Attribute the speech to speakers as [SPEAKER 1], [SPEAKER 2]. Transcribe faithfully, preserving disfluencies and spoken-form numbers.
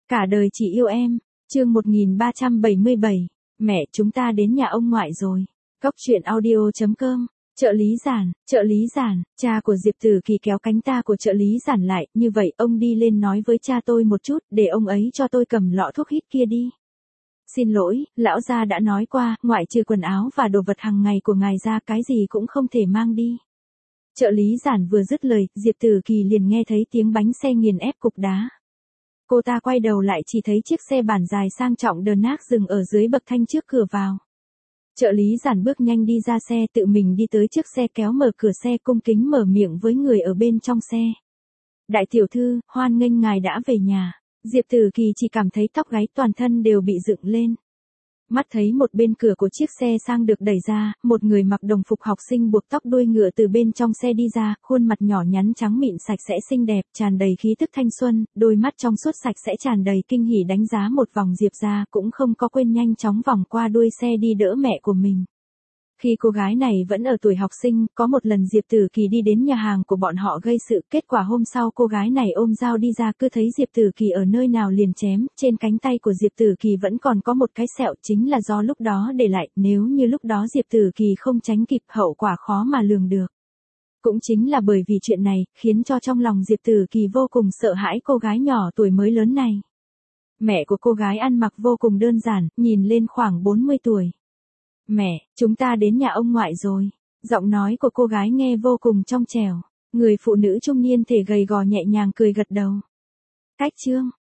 [SPEAKER 1] Cả đời chỉ yêu em. Chương một nghìn ba trăm bảy mươi bảy. Mẹ, chúng ta đến nhà ông ngoại rồi. Cốc truyện audio chấm com. Trợ lý Giản, trợ lý Giản, cha của Diệp Tử Kỳ kéo cánh ta của trợ lý Giản lại, như vậy ông đi lên nói với cha tôi một chút, để ông ấy cho tôi cầm lọ thuốc hít kia đi. Xin lỗi, lão gia đã nói qua, ngoại trừ quần áo và đồ vật hàng ngày của ngài ra, cái gì cũng không thể mang đi. Trợ lý Giản vừa dứt lời, Diệp Tử Kỳ liền nghe thấy tiếng bánh xe nghiền ép cục đá. Cô ta quay đầu lại chỉ thấy chiếc xe bản dài sang trọng đờ nác dừng ở dưới bậc thanh trước cửa vào. Trợ lý Giản bước nhanh đi ra xe, tự mình đi tới trước xe kéo mở cửa xe, cung kính mở miệng với người ở bên trong xe. Đại tiểu thư, hoan nghênh ngài đã về nhà. Diệp Tử Kỳ chỉ cảm thấy tóc gáy toàn thân đều bị dựng lên. Mắt thấy một bên cửa của chiếc xe sang được đẩy ra, một người mặc đồng phục học sinh buộc tóc đuôi ngựa từ bên trong xe đi ra, khuôn mặt nhỏ nhắn trắng mịn sạch sẽ xinh đẹp, tràn đầy khí tức thanh xuân, đôi mắt trong suốt sạch sẽ tràn đầy kinh hỉ đánh giá một vòng Diệp ra, cũng không có quên nhanh chóng vòng qua đuôi xe đi đỡ mẹ của mình. Khi cô gái này vẫn ở tuổi học sinh, có một lần Diệp Tử Kỳ đi đến nhà hàng của bọn họ gây sự, kết quả hôm sau cô gái này ôm dao đi ra, cứ thấy Diệp Tử Kỳ ở nơi nào liền chém, trên cánh tay của Diệp Tử Kỳ vẫn còn có một cái sẹo, chính là do lúc đó để lại, nếu như lúc đó Diệp Tử Kỳ không tránh kịp hậu quả khó mà lường được. Cũng chính là bởi vì chuyện này, khiến cho trong lòng Diệp Tử Kỳ vô cùng sợ hãi cô gái nhỏ tuổi mới lớn này. Mẹ của cô gái ăn mặc vô cùng đơn giản, nhìn lên khoảng bốn mươi tuổi. Mẹ, chúng ta đến nhà ông ngoại rồi. Giọng nói của cô gái nghe vô cùng trong trẻo. Người phụ nữ trung niên thể gầy gò nhẹ nhàng cười gật đầu. Cách chương,